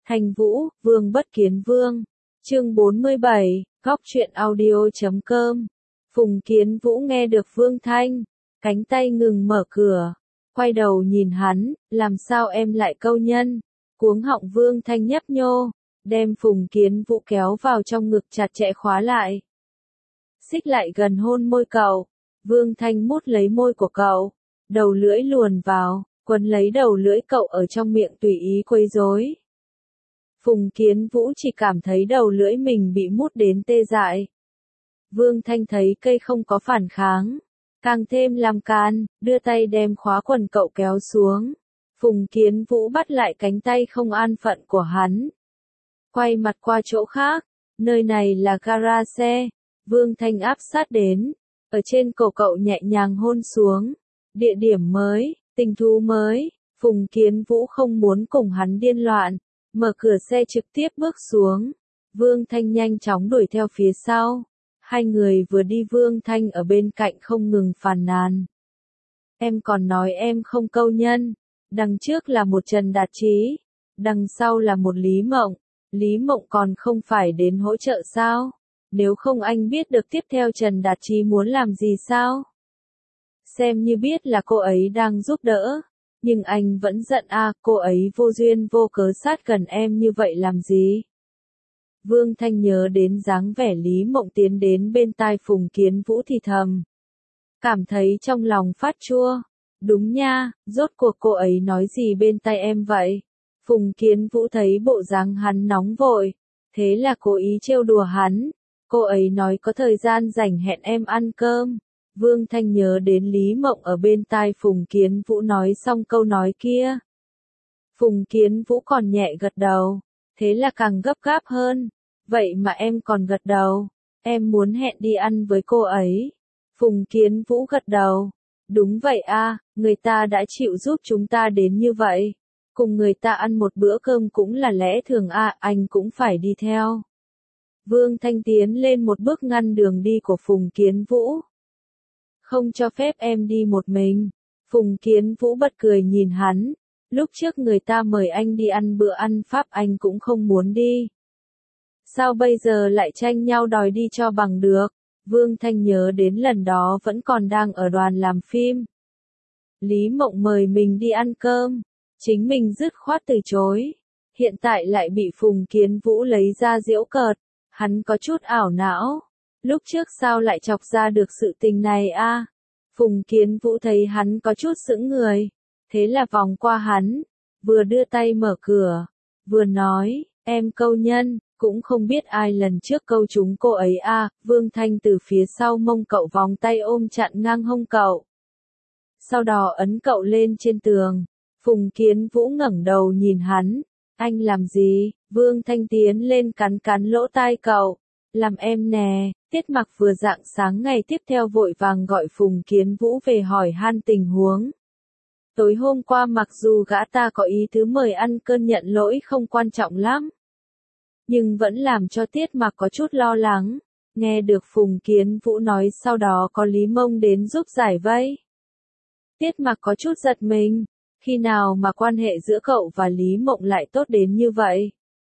Thanh Vũ, Vương Bất Kiến Vương. Chương 47, Góc truyện audio.com. Phùng Kiến Vũ nghe được Vương Thanh, cánh tay ngừng mở cửa, quay đầu nhìn hắn, làm sao em lại câu nhân? Cuống họng Vương Thanh nhấp nhô, đem Phùng Kiến Vũ kéo vào trong ngực chặt chẽ khóa lại. Xích lại gần hôn môi cậu, Vương Thanh mút lấy môi của cậu, đầu lưỡi luồn vào, quấn lấy đầu lưỡi cậu ở trong miệng tùy ý quấy rối. Phùng Kiến Vũ chỉ cảm thấy đầu lưỡi mình bị mút đến tê dại. Vương Thanh thấy cây không có phản kháng, càng thêm làm can, đưa tay đem khóa quần cậu kéo xuống. Phùng Kiến Vũ bắt lại cánh tay không an phận của hắn. Quay mặt qua chỗ khác, nơi này là gara xe. Vương Thanh áp sát đến, ở trên cổ cậu nhẹ nhàng hôn xuống. Địa điểm mới, tình thú mới, Phùng Kiến Vũ không muốn cùng hắn điên loạn. Mở cửa xe trực tiếp bước xuống. Vương Thanh nhanh chóng đuổi theo phía sau. Hai người vừa đi Vương Thanh ở bên cạnh không ngừng phàn nàn. Em còn nói em không câu nhân. Đằng trước là một Trần Đạt Trí. Đằng sau là một Lý Mộng. Lý Mộng còn không phải đến hỗ trợ sao? Nếu không anh biết được tiếp theo Trần Đạt Trí muốn làm gì sao? Xem như biết là cô ấy đang giúp đỡ. Nhưng anh vẫn giận cô ấy vô duyên vô cớ sát gần em như vậy làm gì? Vương Thanh nhớ đến dáng vẻ Lý Mộng tiến đến bên tai Phùng Kiến Vũ thì thầm. Cảm thấy trong lòng phát chua. Đúng nha, rốt cuộc cô ấy nói gì bên tai em vậy? Phùng Kiến Vũ thấy bộ dáng hắn nóng vội. Thế là cố ý trêu đùa hắn. Cô ấy nói có thời gian rảnh hẹn em ăn cơm. Vương Thanh nhớ đến Lý Mộng ở bên tai Phùng Kiến Vũ nói xong câu nói kia. Phùng Kiến Vũ còn nhẹ gật đầu, thế là càng gấp gáp hơn. Vậy mà em còn gật đầu, em muốn hẹn đi ăn với cô ấy. Phùng Kiến Vũ gật đầu, đúng vậy người ta đã chịu giúp chúng ta đến như vậy. Cùng người ta ăn một bữa cơm cũng là lẽ thường anh cũng phải đi theo. Vương Thanh tiến lên một bước ngăn đường đi của Phùng Kiến Vũ. Không cho phép em đi một mình. Phùng Kiến Vũ bật cười nhìn hắn. Lúc trước người ta mời anh đi ăn bữa ăn Pháp anh cũng không muốn đi. Sao bây giờ lại tranh nhau đòi đi cho bằng được? Vương Thanh nhớ đến lần đó vẫn còn đang ở đoàn làm phim. Lý Mộng mời mình đi ăn cơm. Chính mình dứt khoát từ chối. Hiện tại lại bị Phùng Kiến Vũ lấy ra giễu cợt. Hắn có chút ảo não. Lúc trước sao lại chọc ra được sự tình này Phùng Kiến Vũ thấy hắn có chút sững người. Thế là vòng qua hắn. Vừa đưa tay mở cửa. Vừa nói, em câu nhân, cũng không biết ai lần trước câu trúng cô ấy Vương Thanh từ phía sau mông cậu vòng tay ôm chặn ngang hông cậu. Sau đó ấn cậu lên trên tường. Phùng Kiến Vũ ngẩng đầu nhìn hắn. Anh làm gì? Vương Thanh tiến lên cắn lỗ tai cậu. Làm em nè. Tiết Mặc vừa rạng sáng ngày tiếp theo vội vàng gọi Phùng Kiến Vũ về hỏi han tình huống. Tối hôm qua mặc dù gã ta có ý tứ mời ăn cơm nhận lỗi không quan trọng lắm. Nhưng vẫn làm cho Tiết Mặc có chút lo lắng. Nghe được Phùng Kiến Vũ nói sau đó có Lý Mông đến giúp giải vây. Tiết Mặc có chút giật mình. Khi nào mà quan hệ giữa cậu và Lý Mộng lại tốt đến như vậy?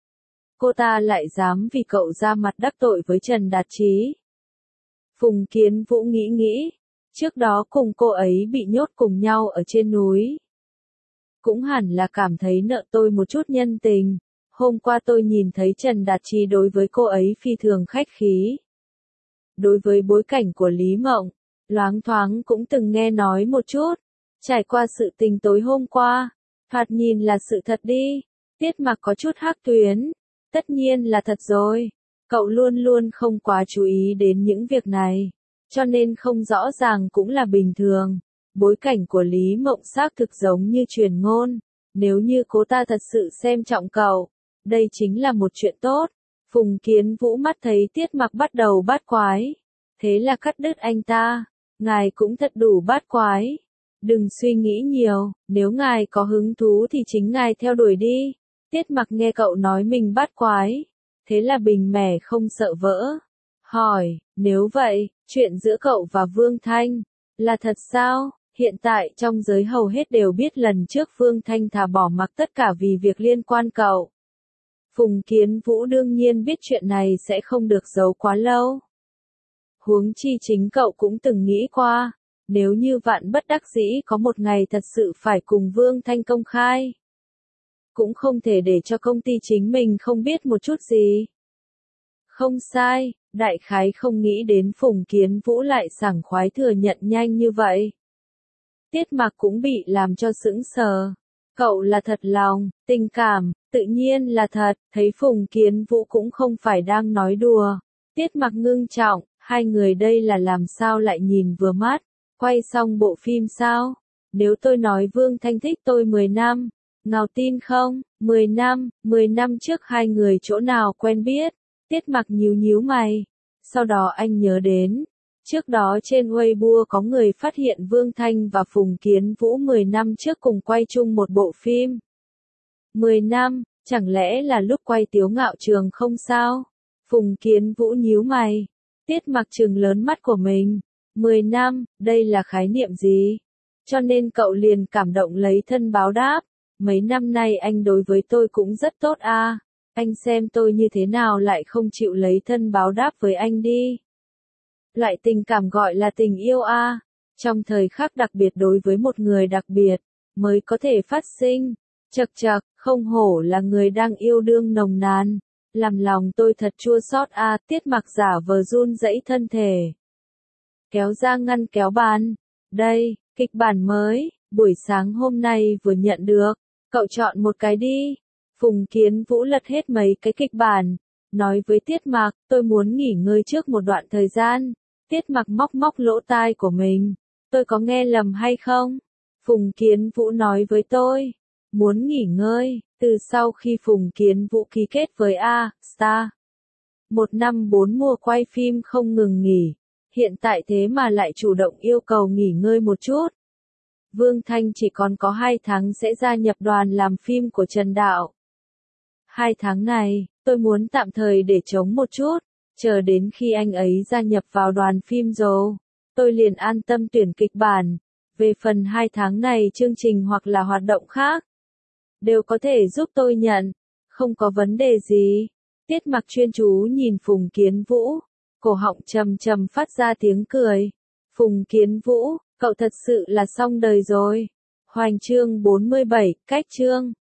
Cô ta lại dám vì cậu ra mặt đắc tội với Trần Đạt Trí. Phùng Kiến Vũ nghĩ, trước đó cùng cô ấy bị nhốt cùng nhau ở trên núi. Cũng hẳn là cảm thấy nợ tôi một chút nhân tình. Hôm qua tôi nhìn thấy Trần Đạt Trí đối với cô ấy phi thường khách khí. Đối với bối cảnh của Lý Mộng, loáng thoáng cũng từng nghe nói một chút. Trải qua sự tình tối hôm qua, thoạt nhìn là sự thật đi. Tiết Mặc có chút hắc tuyến. Tất nhiên là thật rồi. Cậu luôn luôn không quá chú ý đến những việc này. Cho nên không rõ ràng cũng là bình thường. Bối cảnh của Lý Mộng xác thực giống như truyền ngôn. Nếu như cô ta thật sự xem trọng cậu, đây chính là một chuyện tốt. Phùng Kiến Vũ mắt thấy Tiết Mặc bắt đầu bát quái. Thế là cắt đứt anh ta. Ngài cũng thật đủ bát quái. Đừng suy nghĩ nhiều, nếu ngài có hứng thú thì chính ngài theo đuổi đi. Tiết Mặc nghe cậu nói mình bát quái. Thế là bình mẻ không sợ vỡ. Hỏi, nếu vậy, chuyện giữa cậu và Vương Thanh, là thật sao? Hiện tại trong giới hầu hết đều biết lần trước Vương Thanh thà bỏ mặc tất cả vì việc liên quan cậu. Phùng Kiến Vũ đương nhiên biết chuyện này sẽ không được giấu quá lâu. Huống chi chính cậu cũng từng nghĩ qua, nếu như vạn bất đắc dĩ có một ngày thật sự phải cùng Vương Thanh công khai. Cũng không thể để cho công ty chính mình không biết một chút gì. Không sai, đại khái không nghĩ đến Phùng Kiến Vũ lại sảng khoái thừa nhận nhanh như vậy. Tiết Mặc cũng bị làm cho sững sờ. Cậu là thật lòng, tình cảm, tự nhiên là thật, thấy Phùng Kiến Vũ cũng không phải đang nói đùa. Tiết Mặc ngưng trọng, hai người đây là làm sao lại nhìn vừa mắt, quay xong bộ phim sao? Nếu tôi nói Vương Thanh thích tôi 10 năm, ngào tin không? 10 năm trước hai người chỗ nào quen biết? Tiết Mặc nhíu nhíu mày. Sau đó anh nhớ đến, trước đó trên Weibo có người phát hiện Vương Thanh và Phùng Kiến Vũ 10 năm trước cùng quay chung một bộ phim. 10 năm, chẳng lẽ là lúc quay Tiếu Ngạo Trường không sao? Phùng Kiến Vũ nhíu mày. Tiết Mặc trừng lớn mắt của mình. 10 năm, đây là khái niệm gì? Cho nên cậu liền cảm động lấy thân báo đáp. Mấy năm nay anh đối với tôi cũng rất tốt à. Anh xem tôi như thế nào lại không chịu lấy thân báo đáp với anh đi. Loại tình cảm gọi là tình yêu à. Trong thời khắc đặc biệt đối với một người đặc biệt, mới có thể phát sinh. Chậc chậc, không hổ là người đang yêu đương nồng nàn. Làm lòng tôi thật chua xót à. Tiết Mặc giả vờ run rẩy thân thể. Kéo ra ngăn kéo bàn. Đây, kịch bản mới, buổi sáng hôm nay vừa nhận được. Cậu chọn một cái đi. Phùng Kiến Vũ lật hết mấy cái kịch bản. Nói với Tiết Mặc, tôi muốn nghỉ ngơi trước một đoạn thời gian. Tiết Mặc móc móc lỗ tai của mình. Tôi có nghe lầm hay không? Phùng Kiến Vũ nói với tôi. Muốn nghỉ ngơi, từ sau khi Phùng Kiến Vũ ký kết với A-Star. 1 năm 4 mùa quay phim không ngừng nghỉ. Hiện tại thế mà lại chủ động yêu cầu nghỉ ngơi một chút. Vương Thanh chỉ còn có 2 tháng sẽ gia nhập đoàn làm phim của Trần Đạo. 2 tháng này, tôi muốn tạm thời để trống một chút, chờ đến khi anh ấy gia nhập vào đoàn phim rồi, tôi liền an tâm tuyển kịch bản. Về phần 2 tháng này chương trình hoặc là hoạt động khác, đều có thể giúp tôi nhận, không có vấn đề gì. Tiết Mặc chuyên chú nhìn Phùng Kiến Vũ, cổ họng trầm trầm phát ra tiếng cười. Phùng Kiến Vũ, cậu thật sự là xong đời rồi. Hoành chương 47, cách chương.